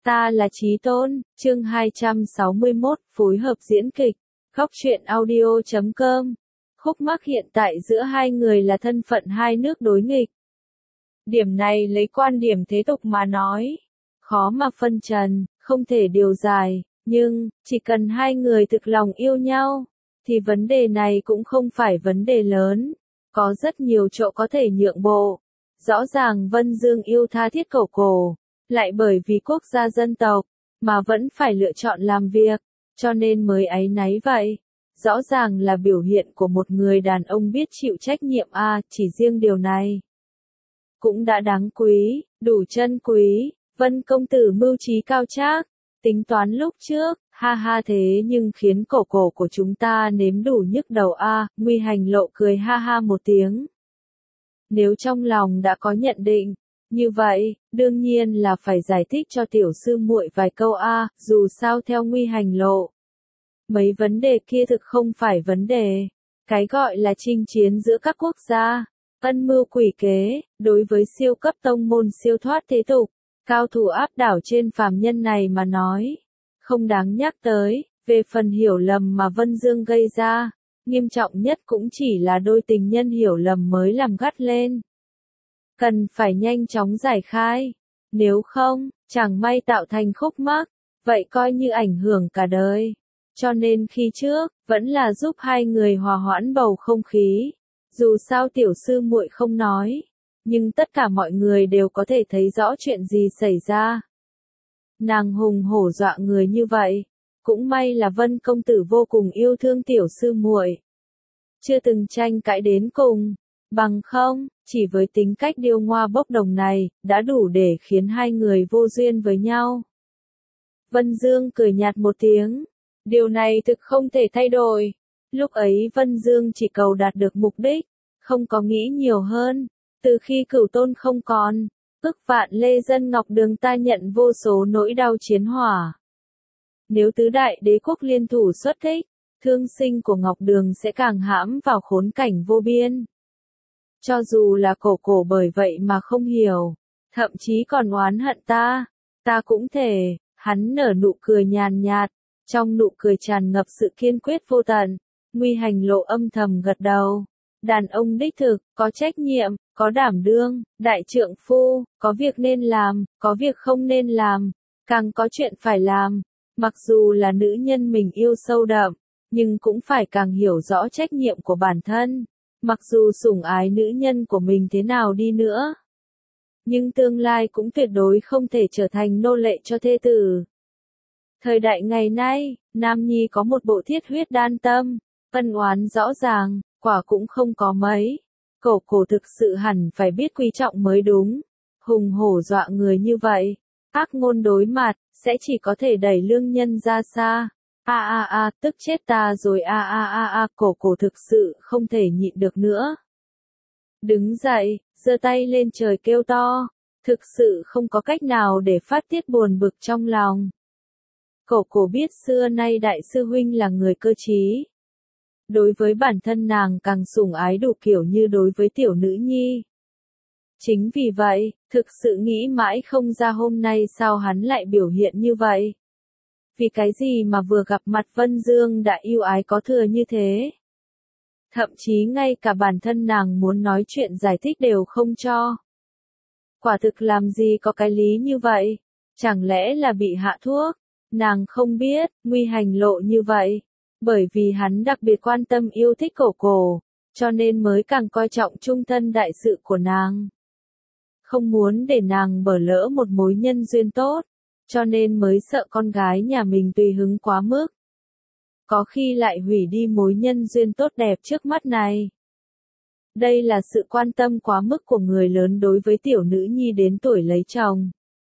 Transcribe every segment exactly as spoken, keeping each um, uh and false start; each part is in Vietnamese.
Ta là Chí Tôn, chương hai trăm sáu mươi mốt, phối hợp diễn kịch, góc truyện audio chấm com. Khúc mắc hiện tại giữa hai người là thân phận hai nước đối nghịch. Điểm này lấy quan điểm thế tục mà nói, khó mà phân trần, không thể điều giải, nhưng, chỉ cần hai người thực lòng yêu nhau, thì vấn đề này cũng không phải vấn đề lớn, có rất nhiều chỗ có thể nhượng bộ. Rõ ràng Vân Dương yêu tha thiết Cổ Cổ, lại bởi vì quốc gia dân tộc, mà vẫn phải lựa chọn làm việc, cho nên mới áy náy vậy. Rõ ràng là biểu hiện của một người đàn ông biết chịu trách nhiệm a, à, chỉ riêng điều này cũng đã đáng quý, đủ chân quý. Vân công tử mưu trí cao trác, tính toán lúc trước, ha ha, thế nhưng khiến Cổ Cổ của chúng ta nếm đủ nhức đầu a, à, Nguy Hành Lộ cười ha ha một tiếng. Nếu trong lòng đã có nhận định, như vậy, đương nhiên là phải giải thích cho tiểu sư muội vài câu a, à, dù sao theo Nguy Hành Lộ. Mấy vấn đề kia thực không phải vấn đề. Cái gọi là chinh chiến giữa các quốc gia, ân mưu quỷ kế, đối với siêu cấp tông môn siêu thoát thế tục, cao thủ áp đảo trên phàm nhân này mà nói, không đáng nhắc tới. Về phần hiểu lầm mà Vân Dương gây ra, nghiêm trọng nhất cũng chỉ là đôi tình nhân hiểu lầm mới làm gắt lên. Cần phải nhanh chóng giải khai, nếu không, chẳng may tạo thành khúc mắc, vậy coi như ảnh hưởng cả đời. Cho nên khi trước, vẫn là giúp hai người hòa hoãn bầu không khí. Dù sao tiểu sư muội không nói, nhưng tất cả mọi người đều có thể thấy rõ chuyện gì xảy ra. Nàng hùng hổ dọa người như vậy, cũng may là Vân công tử vô cùng yêu thương tiểu sư muội, chưa từng tranh cãi đến cùng, bằng không, chỉ với tính cách điêu ngoa bốc đồng này, đã đủ để khiến hai người vô duyên với nhau. Vân Dương cười nhạt một tiếng, điều này thực không thể thay đổi. Lúc ấy Vân Dương chỉ cầu đạt được mục đích, không có nghĩ nhiều hơn. Từ khi Cửu Tôn không còn, ức vạn lê dân Ngọc Đường ta nhận vô số nỗi đau chiến hỏa. Nếu tứ đại đế quốc liên thủ xuất kích, thương sinh của Ngọc Đường sẽ càng hãm vào khốn cảnh vô biên. Cho dù là Cổ Cổ bởi vậy mà không hiểu, thậm chí còn oán hận ta, ta cũng thể. Hắn nở nụ cười nhàn nhạt, trong nụ cười tràn ngập sự kiên quyết vô tận. Nguy Hành Lộ âm thầm gật đầu. Đàn ông đích thực, có trách nhiệm, có đảm đương, đại trượng phu, có việc nên làm, có việc không nên làm, càng có chuyện phải làm. Mặc dù là nữ nhân mình yêu sâu đậm, nhưng cũng phải càng hiểu rõ trách nhiệm của bản thân. Mặc dù sủng ái nữ nhân của mình thế nào đi nữa, nhưng tương lai cũng tuyệt đối không thể trở thành nô lệ cho thê tử. Thời đại ngày nay, nam nhi có một bộ thiết huyết đan tâm, ân oán rõ ràng, quả cũng không có mấy. Cổ Cổ thực sự hẳn phải biết quý trọng mới đúng. Hùng hổ dọa người như vậy, ác ngôn đối mặt, sẽ chỉ có thể đẩy lương nhân ra xa. A a a, tức chết ta rồi a a a a, Cổ Cổ thực sự không thể nhịn được nữa. Đứng dậy, giơ tay lên trời kêu to, thực sự không có cách nào để phát tiết buồn bực trong lòng. Cổ Cổ biết xưa nay đại sư huynh là người cơ trí. Đối với bản thân nàng càng sủng ái đủ kiểu như đối với tiểu nữ nhi. Chính vì vậy, thực sự nghĩ mãi không ra hôm nay sao hắn lại biểu hiện như vậy. Vì cái gì mà vừa gặp mặt Vân Dương đã yêu ái có thừa như thế. Thậm chí ngay cả bản thân nàng muốn nói chuyện giải thích đều không cho. Quả thực làm gì có cái lý như vậy, chẳng lẽ là bị hạ thuốc, nàng không biết. Nguy Hành Lộ như vậy, bởi vì hắn đặc biệt quan tâm yêu thích Cổ Cổ, cho nên mới càng coi trọng trung thân đại sự của nàng. Không muốn để nàng bỏ lỡ một mối nhân duyên tốt, cho nên mới sợ con gái nhà mình tùy hứng quá mức. Có khi lại hủy đi mối nhân duyên tốt đẹp trước mắt này. Đây là sự quan tâm quá mức của người lớn đối với tiểu nữ nhi đến tuổi lấy chồng.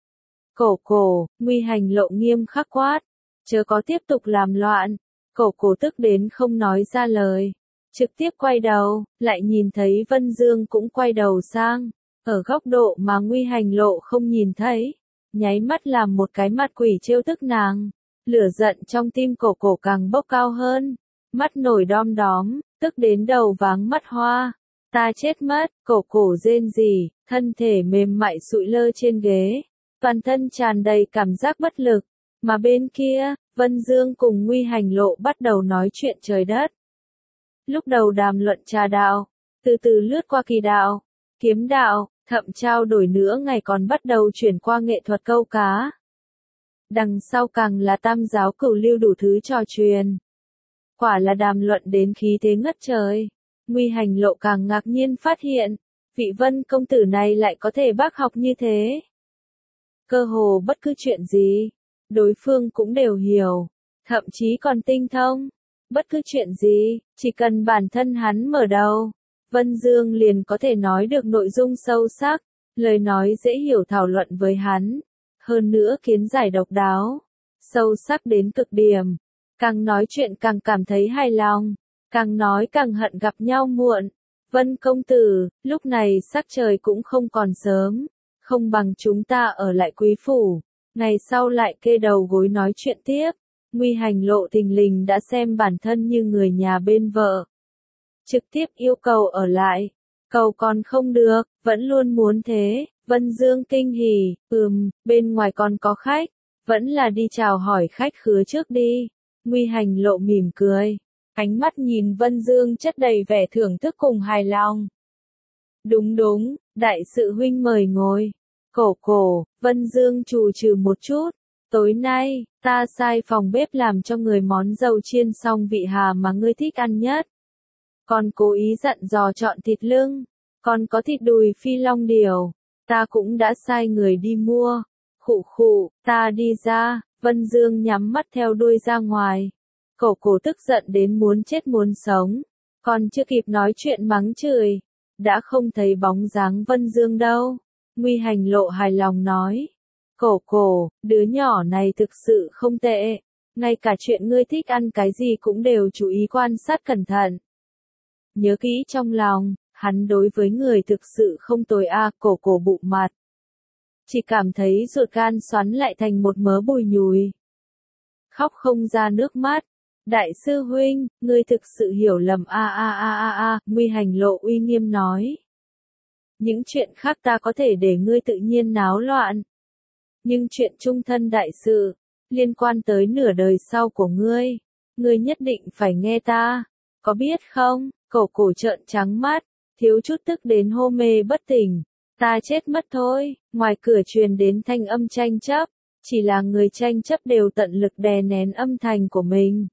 Cổ Cổ, Nguy Hành Lộ nghiêm khắc quát, chớ có tiếp tục làm loạn. Cổ Cổ tức đến không nói ra lời, trực tiếp quay đầu, lại nhìn thấy Vân Dương cũng quay đầu sang, ở góc độ mà Nguy Hành Lộ không nhìn thấy, nháy mắt làm một cái mặt quỷ trêu tức nàng. Lửa giận trong tim Cổ Cổ càng bốc cao hơn, mắt nổi đom đóm, tức đến đầu váng mắt hoa. Ta chết mất, Cổ Cổ rên rỉ, thân thể mềm mại sụi lơ trên ghế. toàn thân tràn đầy cảm giác bất lực. Mà bên kia, Vân Dương cùng Nguy Hành Lộ bắt đầu nói chuyện trời đất. Lúc đầu đàm luận trà đạo, từ từ lướt qua kỳ đạo, kiếm đạo, thậm trao đổi nữa ngày còn bắt đầu chuyển qua nghệ thuật câu cá. Đằng sau càng là tam giáo cửu lưu đủ thứ trò truyền. Quả là đàm luận đến khí thế ngất trời. Nguy Hành Lộ càng ngạc nhiên phát hiện, vị Vân công tử này lại có thể bác học như thế. Cơ hồ bất cứ chuyện gì, đối phương cũng đều hiểu, thậm chí còn tinh thông. Bất cứ chuyện gì, chỉ cần bản thân hắn mở đầu, Vân Dương liền có thể nói được nội dung sâu sắc, lời nói dễ hiểu thảo luận với hắn. Hơn nữa kiến giải độc đáo, sâu sắc đến cực điểm. Càng nói chuyện càng cảm thấy hài lòng, càng nói càng hận gặp nhau muộn. Vân công tử, lúc này sắc trời cũng không còn sớm, không bằng chúng ta ở lại quý phủ, ngày sau lại kê đầu gối nói chuyện tiếp. Nguy Hành Lộ thình lình đã xem bản thân như người nhà bên vợ. Trực tiếp yêu cầu ở lại, cầu còn không được, vẫn luôn muốn thế. Vân Dương kinh hỉ, ừm, bên ngoài còn có khách, vẫn là đi chào hỏi khách khứa trước đi. Nguy Hành Lộ mỉm cười, ánh mắt nhìn Vân Dương chất đầy vẻ thưởng thức cùng hài lòng. Đúng đúng, đại sự huynh mời ngồi. Cổ cổ, Vân Dương trù trừ một chút. Tối nay, ta sai phòng bếp làm cho người món dầu chiên xong vị hà mà ngươi thích ăn nhất. Còn cố ý dặn dò chọn thịt lưng, còn có thịt đùi phi long điều. Ta cũng đã sai người đi mua. Khụ khụ, ta đi ra. Vân Dương nhắm mắt theo đuôi ra ngoài. Cổ cổ tức giận đến muốn chết muốn sống. Còn chưa kịp nói chuyện mắng chửi, đã không thấy bóng dáng Vân Dương đâu. Nguy Hành Lộ hài lòng nói. Cổ cổ, đứa nhỏ này thực sự không tệ. Ngay cả chuyện ngươi thích ăn cái gì cũng đều chú ý quan sát cẩn thận. Nhớ kỹ trong lòng, hắn đối với người thực sự không tồi a. Cổ cổ bụng mặt, chỉ cảm thấy ruột gan xoắn lại thành một mớ bùi nhùi. Khóc không ra nước mắt. Đại sư huynh, ngươi thực sự hiểu lầm a a a a a. Nguy Hành Lộ uy nghiêm nói. Những chuyện khác ta có thể để ngươi tự nhiên náo loạn. Nhưng chuyện chung thân đại sự, liên quan tới nửa đời sau của ngươi, ngươi nhất định phải nghe ta, có biết không? Cổ cổ trợn trắng mắt, thiếu chút tức đến hô mê bất tỉnh. Ta chết mất thôi. Ngoài cửa truyền đến thanh âm tranh chấp, chỉ là người tranh chấp đều tận lực đè nén âm thanh của mình.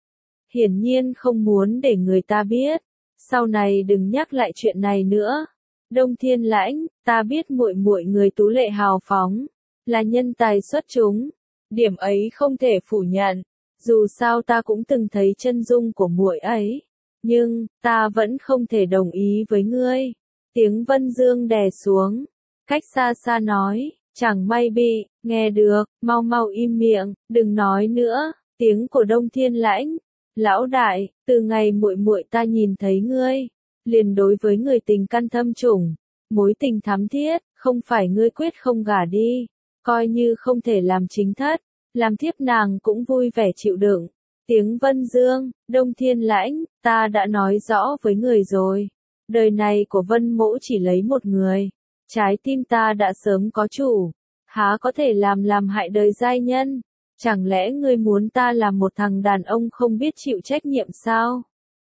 Hiển nhiên không muốn để người ta biết, sau này đừng nhắc lại chuyện này nữa. Đông Thiên Lãnh, ta biết muội muội người tú lệ hào phóng, là nhân tài xuất chúng, điểm ấy không thể phủ nhận, dù sao ta cũng từng thấy chân dung của muội ấy, nhưng ta vẫn không thể đồng ý với ngươi. Tiếng Vân Dương đè xuống, cách xa xa nói, chẳng may bị nghe được, mau mau im miệng, đừng nói nữa. Tiếng của Đông Thiên Lãnh, lão đại, từ ngày muội muội ta nhìn thấy ngươi, liền đối với người tình căn thâm trùng, mối tình thắm thiết, không phải ngươi quyết không gả đi, coi như không thể làm chính thất, làm thiếp nàng cũng vui vẻ chịu đựng. Tiếng Vân Dương, Đông Thiên Lãnh, ta đã nói rõ với người rồi, đời này của Vân Mỗ chỉ lấy một người, trái tim ta đã sớm có chủ, há có thể làm làm hại đời giai nhân, chẳng lẽ ngươi muốn ta làm một thằng đàn ông không biết chịu trách nhiệm sao?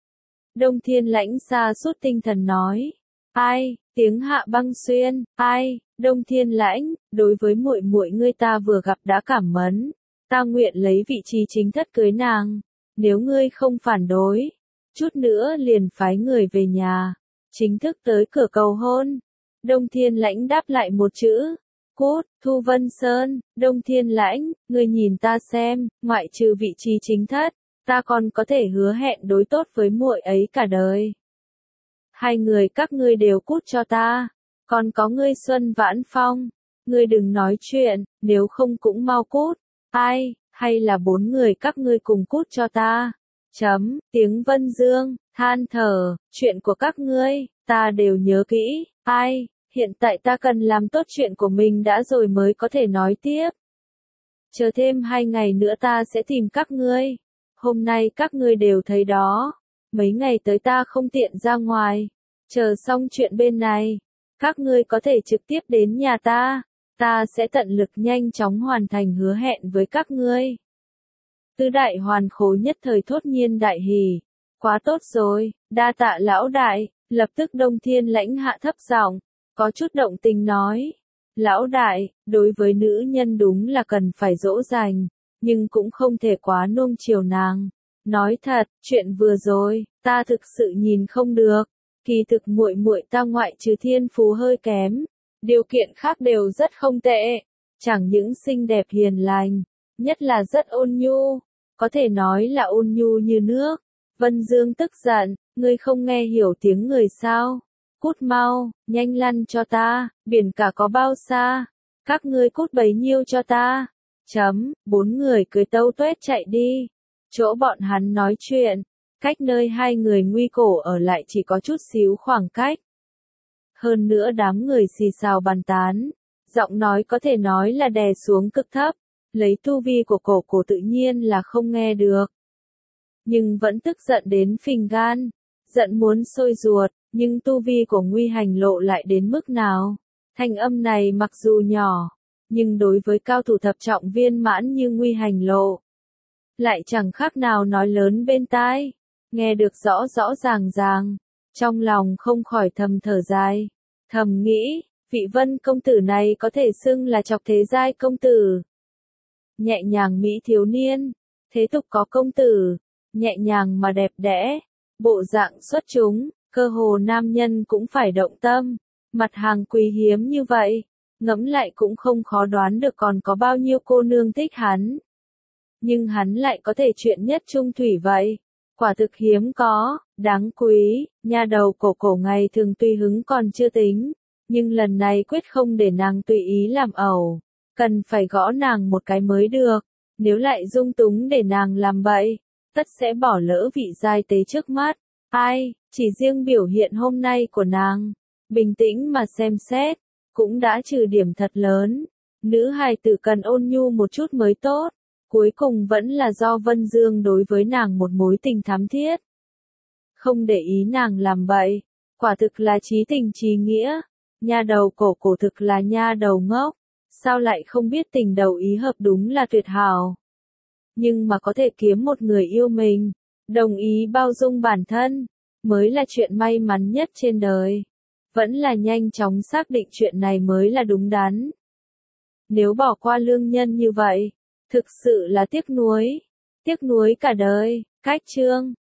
Đông Thiên Lãnh xa suốt tinh thần nói. Ai? Tiếng Hạ Băng Xuyên. Ai? Đông Thiên Lãnh, đối với muội muội ngươi ta vừa gặp đã cảm mến, ta nguyện lấy vị trí chính thất cưới nàng, nếu ngươi không phản đối, chút nữa liền phái người về nhà, chính thức tới cửa cầu hôn. Đông Thiên Lãnh đáp lại một chữ, cút. Thu Vân Sơn. Đông Thiên Lãnh, ngươi nhìn ta xem, ngoại trừ vị trí chính thất, ta còn có thể hứa hẹn đối tốt với muội ấy cả đời. Hai người các ngươi đều cút cho ta, còn có ngươi Xuân Vãn Phong, ngươi đừng nói chuyện, nếu không cũng mau cút. Ai? Hay là bốn người các ngươi cùng cút cho ta. Chấm. Tiếng Vân Dương than thở, chuyện của các ngươi ta đều nhớ kỹ. Ai? Hiện tại ta cần làm tốt chuyện của mình đã rồi mới có thể nói tiếp. Chờ thêm hai ngày nữa ta sẽ tìm các ngươi. Hôm nay các ngươi đều thấy đó. Mấy ngày tới ta không tiện ra ngoài. Chờ xong chuyện bên này, các ngươi có thể trực tiếp đến nhà ta. Ta sẽ tận lực nhanh chóng hoàn thành hứa hẹn với các ngươi. Tứ đại hoàn khối nhất thời thốt nhiên đại hỉ. Quá tốt rồi, đa tạ lão đại, lập tức Đông Thiên Lãnh hạ thấp giọng, có chút động tình nói. Lão đại, đối với nữ nhân đúng là cần phải dỗ dành, nhưng cũng không thể quá nuông chiều nàng. Nói thật, chuyện vừa rồi, ta thực sự nhìn không được. Kỳ thực muội muội ta ngoại trừ thiên phú hơi kém, điều kiện khác đều rất không tệ, chẳng những xinh đẹp hiền lành, nhất là rất ôn nhu, có thể nói là ôn nhu như nước. Vân Dương tức giận, ngươi không nghe hiểu tiếng người sao? Cút mau, nhanh lăn cho ta, biển cả có bao xa? Các ngươi cút bấy nhiêu cho ta? Chấm, bốn người cười tâu tuét chạy đi. Chỗ bọn hắn nói chuyện, cách nơi hai người nguy cổ ở lại chỉ có chút xíu khoảng cách. Hơn nữa đám người xì xào bàn tán, giọng nói có thể nói là đè xuống cực thấp, lấy tu vi của cổ cổ tự nhiên là không nghe được. Nhưng vẫn tức giận đến phình gan, giận muốn sôi ruột, nhưng tu vi của Nguy Hành Lộ lại đến mức nào? Thanh âm này mặc dù nhỏ, nhưng đối với cao thủ thập trọng viên mãn như Nguy Hành Lộ, lại chẳng khác nào nói lớn bên tai, nghe được rõ rõ ràng ràng, trong lòng không khỏi thầm thở dài, thầm nghĩ, vị Vân công tử này có thể xưng là chọc thế giai công tử. Nhẹ nhàng mỹ thiếu niên, thế tục có công tử, nhẹ nhàng mà đẹp đẽ, bộ dạng xuất chúng, cơ hồ nam nhân cũng phải động tâm, mặt hàng quý hiếm như vậy, ngẫm lại cũng không khó đoán được còn có bao nhiêu cô nương thích hắn. Nhưng hắn lại có thể chuyện nhất trung thủy vậy, quả thực hiếm có, đáng quý, nha đầu cổ cổ ngày thường tùy hứng còn chưa tính, nhưng lần này quyết không để nàng tùy ý làm ẩu, cần phải gõ nàng một cái mới được, nếu lại dung túng để nàng làm bậy, tất sẽ bỏ lỡ vị giai tế trước mắt. Ai, chỉ riêng biểu hiện hôm nay của nàng, bình tĩnh mà xem xét, cũng đã trừ điểm thật lớn. Nữ hài tử cần ôn nhu một chút mới tốt, cuối cùng vẫn là do Vân Dương đối với nàng một mối tình thắm thiết. Không để ý nàng làm bậy, quả thực là chí tình chí nghĩa, nha đầu cổ cổ thực là nha đầu ngốc, sao lại không biết tình đầu ý hợp đúng là tuyệt hảo. Nhưng mà có thể kiếm một người yêu mình, đồng ý bao dung bản thân, mới là chuyện may mắn nhất trên đời. Vẫn là nhanh chóng xác định chuyện này mới là đúng đắn. Nếu bỏ qua lương nhân như vậy, thực sự là tiếc nuối, tiếc nuối cả đời. Cách chương